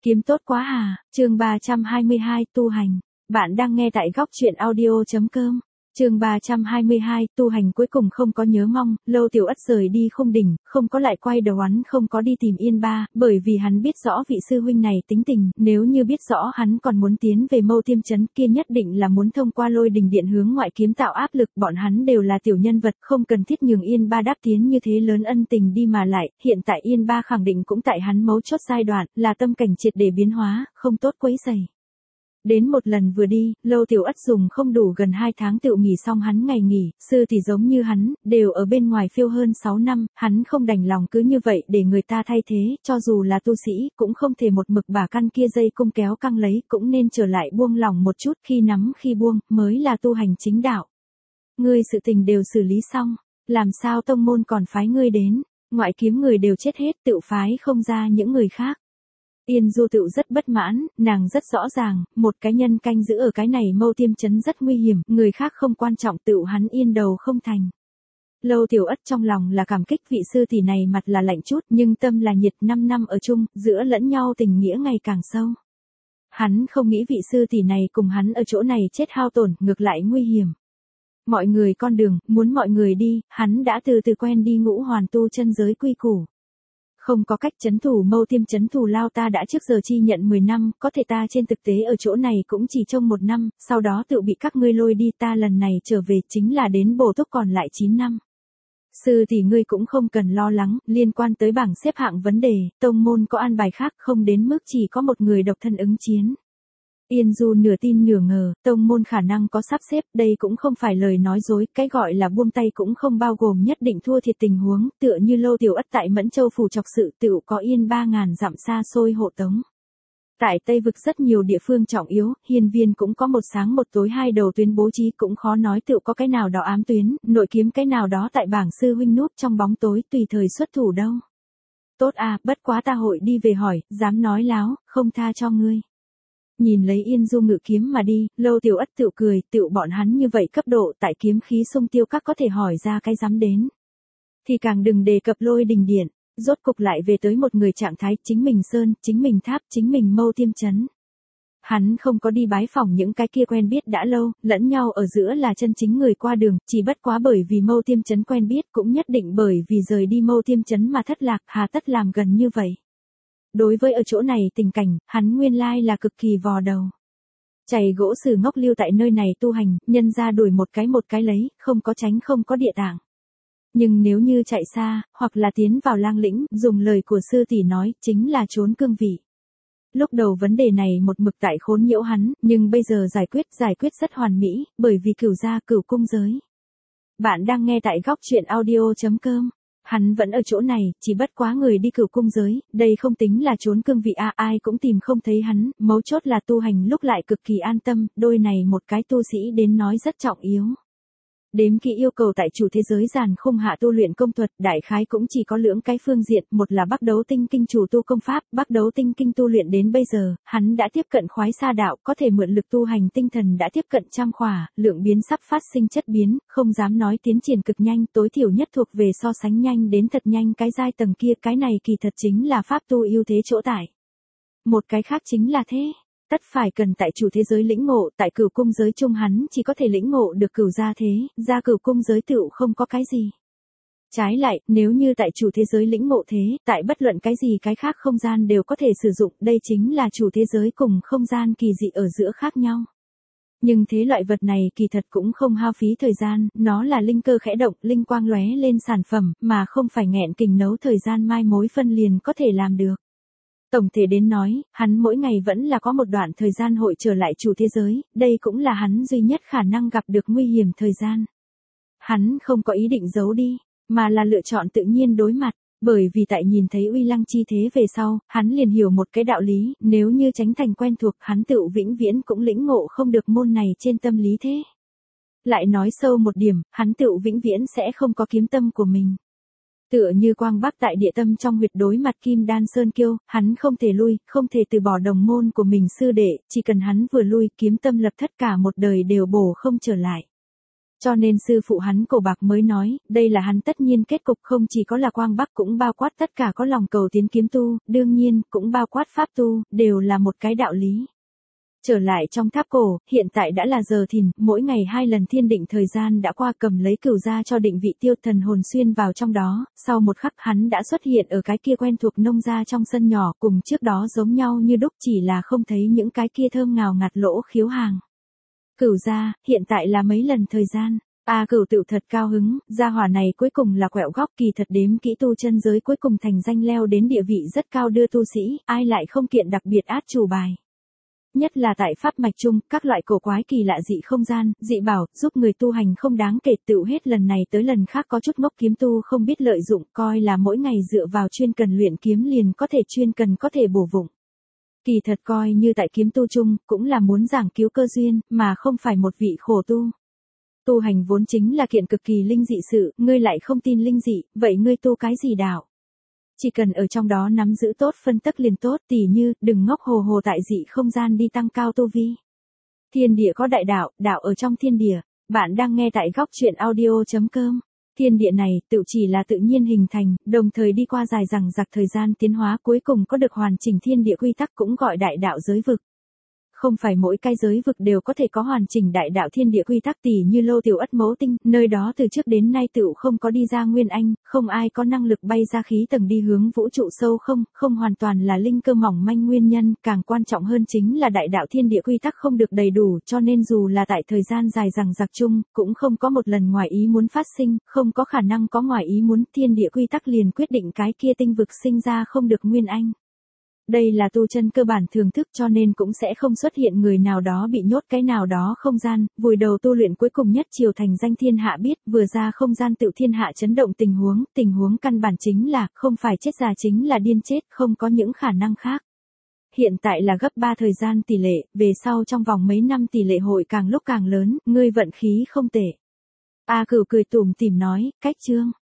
Kiếm tốt quá à, chương 322 tu hành. Bạn đang nghe tại góc truyện audio.com. Chương 322 tu hành cuối cùng không có nhớ mong, Lâu Tiểu Ất rời đi Khung Đỉnh, không có lại quay đầu hắn không có đi tìm Yên Ba, bởi vì hắn biết rõ vị sư huynh này tính tình, nếu như biết rõ hắn còn muốn tiến về Mâu Tiêm Trấn kia nhất định là muốn thông qua Lôi Đình Điện hướng ngoại kiếm tạo áp lực, bọn hắn đều là tiểu nhân vật, không cần thiết nhường Yên Ba đáp tiến như thế lớn ân tình đi mà lại, hiện tại Yên Ba khẳng định cũng tại hắn mấu chốt giai đoạn, là tâm cảnh triệt để biến hóa, không tốt quấy rầy. Đến một lần vừa đi, Lâu Tiểu Ất dùng không đủ gần 2 tháng tự nghỉ xong hắn ngày nghỉ, sư thì giống như hắn, đều ở bên ngoài phiêu hơn 6 năm, hắn không đành lòng cứ như vậy để người ta thay thế, cho dù là tu sĩ, cũng không thể một mực bả căn kia dây cung kéo căng lấy, cũng nên trở lại buông lỏng một chút, khi nắm khi buông, mới là tu hành chính đạo. Ngươi sự tình đều xử lý xong, làm sao tông môn còn phái ngươi đến, ngoại kiếm người đều chết hết, tự phái không ra những người khác. Yên Du Tựu rất bất mãn, nàng rất rõ ràng, một cái nhân canh giữ ở cái này Mâu Tiêm Trấn rất nguy hiểm, người khác không quan trọng tựu hắn yên đầu không thành. Lâu Tiểu Ất trong lòng là cảm kích vị sư tỷ này mặt là lạnh chút nhưng tâm là nhiệt, 5 năm ở chung, giữa lẫn nhau tình nghĩa ngày càng sâu. Hắn không nghĩ vị sư tỷ này cùng hắn ở chỗ này chết hao tổn, ngược lại nguy hiểm. Mọi người con đường, muốn mọi người đi, hắn đã từ từ quen đi ngũ hoàn tu chân giới quy củ. Không có cách trấn thủ Mâu Tiêm Trấn thủ lao ta đã trước giờ chi nhận 10 năm, có thể ta trên thực tế ở chỗ này cũng chỉ trong 1 năm, sau đó tự bị các ngươi lôi đi, ta lần này trở về chính là đến bổ túc còn lại 9 năm. Sư thì ngươi cũng không cần lo lắng, liên quan tới bảng xếp hạng vấn đề, tông môn có an bài khác không đến mức chỉ có một người độc thân ứng chiến. Yên Du nửa tin nửa ngờ, tông môn khả năng có sắp xếp, đây cũng không phải lời nói dối, cái gọi là buông tay cũng không bao gồm nhất định thua thiệt tình huống, tựa như Lâu Tiểu Ất tại Mẫn Châu phủ chọc sự tựu có Yên 3.000 dặm xa xôi hộ tống. Tại Tây Vực rất nhiều địa phương trọng yếu, hiên viên cũng có một sáng một tối 2 đầu tuyến bố trí, cũng khó nói tựu có cái nào đó ám tuyến, nội kiếm cái nào đó tại bảng sư huynh núp trong bóng tối tùy thời xuất thủ đâu. Tốt à, bất quá ta hội đi về hỏi, dám nói láo, không tha cho ngươi. Nhìn lấy Yên Du ngự kiếm mà đi, Lâu Tiểu Ất tựu cười, tựu bọn hắn như vậy cấp độ tại kiếm khí sung tiêu các có thể hỏi ra cái dám đến. Thì càng đừng đề cập Lôi Đình Điện, rốt cục lại về tới một người trạng thái chính mình sơn, chính mình tháp, chính mình Mâu Tiêm Trấn. Hắn không có đi bái phỏng những cái kia quen biết đã lâu, lẫn nhau ở giữa là chân chính người qua đường, chỉ bất quá bởi vì Mâu Tiêm Trấn quen biết cũng nhất định bởi vì rời đi Mâu Tiêm Trấn mà thất lạc, hà tất làm gần như vậy. Đối với ở chỗ này tình cảnh, hắn nguyên lai là cực kỳ vò đầu. Chày gỗ sử ngốc lưu tại nơi này tu hành, nhân ra đuổi một cái lấy, không có tránh không có địa tạng. Nhưng nếu như chạy xa, hoặc là tiến vào lang lĩnh, dùng lời của sư tỷ nói, chính là trốn cương vị. Lúc đầu vấn đề này một mực tại khốn nhiễu hắn, nhưng bây giờ giải quyết rất hoàn mỹ, bởi vì cửu gia cửu cung giới. Bạn đang nghe tại góc truyện audio.com. Hắn vẫn ở chỗ này, chỉ bất quá người đi cửu cung giới, đây không tính là trốn cương vị ai cũng tìm không thấy hắn, mấu chốt là tu hành lúc lại cực kỳ an tâm, đôi này một cái tu sĩ đến nói rất trọng yếu. Đếm kỹ yêu cầu tại chủ thế giới giàn khung hạ tu luyện công thuật, đại khái cũng chỉ có lưỡng cái phương diện, một là Bắc Đấu Tinh Kinh chủ tu công pháp, Bắc Đấu Tinh Kinh tu luyện đến bây giờ, hắn đã tiếp cận khoái sa đạo, có thể mượn lực tu hành tinh thần đã tiếp cận trăm khỏa, lượng biến sắp phát sinh chất biến, không dám nói tiến triển cực nhanh, tối thiểu nhất thuộc về so sánh nhanh đến thật nhanh cái giai tầng kia, cái này kỳ thật chính là pháp tu ưu thế chỗ tại. Một cái khác chính là thế. Tất phải cần tại chủ thế giới lĩnh ngộ, tại cửu cung giới chung hắn chỉ có thể lĩnh ngộ được cửu gia thế, ra cửu cung giới tựu không có cái gì. Trái lại, nếu như tại chủ thế giới lĩnh ngộ thế, tại bất luận cái gì cái khác không gian đều có thể sử dụng, đây chính là chủ thế giới cùng không gian kỳ dị ở giữa khác nhau. Nhưng thế loại vật này kỳ thật cũng không hao phí thời gian, nó là linh cơ khẽ động, linh quang lóe lên sản phẩm, mà không phải nghẹn kình nấu thời gian mai mối phân liền có thể làm được. Tổng thể đến nói, hắn mỗi ngày vẫn là có một đoạn thời gian hội trở lại chủ thế giới, đây cũng là hắn duy nhất khả năng gặp được nguy hiểm thời gian. Hắn không có ý định giấu đi, mà là lựa chọn tự nhiên đối mặt, bởi vì tại nhìn thấy uy lăng chi thế về sau, hắn liền hiểu một cái đạo lý, nếu như tránh thành quen thuộc, hắn tựu vĩnh viễn cũng lĩnh ngộ không được môn này trên tâm lý thế. Lại nói sâu một điểm, hắn tựu vĩnh viễn sẽ không có kiếm tâm của mình. Tựa như Quang Bắc tại địa tâm trong huyệt đối mặt Kim Đan Sơn Kiêu, hắn không thể lui, không thể từ bỏ đồng môn của mình sư đệ, chỉ cần hắn vừa lui, kiếm tâm lập thất cả một đời đều bổ không trở lại. Cho nên sư phụ hắn Cổ Bạc mới nói, đây là hắn tất nhiên kết cục, không chỉ có là Quang Bắc cũng bao quát tất cả có lòng cầu tiến kiếm tu, đương nhiên, cũng bao quát pháp tu, đều là một cái đạo lý. Trở lại trong tháp cổ, hiện tại đã là giờ thìn, mỗi ngày 2 lần thiên định thời gian đã qua, cầm lấy cửu ra cho định vị tiêu thần hồn xuyên vào trong đó, sau một khắc hắn đã xuất hiện ở cái kia quen thuộc nông gia trong sân nhỏ, cùng trước đó giống nhau như đúc, chỉ là không thấy những cái kia thơm ngào ngạt lỗ khiếu hàng. Cửu ra, hiện tại là mấy lần thời gian. Cửu Tựu thật cao hứng, gia hỏa này cuối cùng là quẹo góc, kỳ thật đếm kỹ tu chân giới cuối cùng thành danh leo đến địa vị rất cao đưa tu sĩ, ai lại không kiện đặc biệt át chủ bài. Nhất là tại pháp mạch chung, các loại cổ quái kỳ lạ dị không gian, dị bảo, giúp người tu hành không đáng kể, tựu hết lần này tới lần khác có chút ngốc kiếm tu không biết lợi dụng, coi là mỗi ngày dựa vào chuyên cần luyện kiếm liền có thể chuyên cần có thể bổ vụng. Kỳ thật coi như tại kiếm tu chung, cũng là muốn giảng cứu cơ duyên, mà không phải một vị khổ tu. Tu hành vốn chính là kiện cực kỳ linh dị sự, ngươi lại không tin linh dị, vậy ngươi tu cái gì đạo? Chỉ cần ở trong đó nắm giữ tốt phân tắc liền tốt, tỉ như, đừng ngốc hồ hồ tại dị không gian đi tăng cao tu vi. Thiên địa có đại đạo, đạo ở trong thiên địa. Bạn đang nghe tại góc truyện audio.com. Thiên địa này, tự chỉ là tự nhiên hình thành, đồng thời đi qua dài dằng dặc thời gian tiến hóa, cuối cùng có được hoàn chỉnh thiên địa quy tắc, cũng gọi đại đạo giới vực. Không phải mỗi cái giới vực đều có thể có hoàn chỉnh đại đạo thiên địa quy tắc, tỉ như Lô Tiểu Ất Mẫu Tinh, nơi đó từ trước đến nay tựu không có đi ra nguyên anh, không ai có năng lực bay ra khí tầng đi hướng vũ trụ sâu không hoàn toàn là linh cơ mỏng manh nguyên nhân, càng quan trọng hơn chính là đại đạo thiên địa quy tắc không được đầy đủ, cho nên dù là tại thời gian dài dằng dặc chung, cũng không có một lần ngoài ý muốn phát sinh, không có khả năng có ngoài ý muốn, thiên địa quy tắc liền quyết định cái kia tinh vực sinh ra không được nguyên anh. Đây là tu chân cơ bản thưởng thức, cho nên cũng sẽ không xuất hiện người nào đó bị nhốt cái nào đó không gian, vùi đầu tu luyện cuối cùng nhất triều thành danh thiên hạ biết, vừa ra không gian tự thiên hạ chấn động tình huống căn bản chính là, không phải chết già chính là điên chết, không có những khả năng khác. Hiện tại là gấp 3 thời gian tỷ lệ, về sau trong vòng mấy năm tỷ lệ hội càng lúc càng lớn, ngươi vận khí không tệ. Cửu cười tủm tỉm nói, cách chương.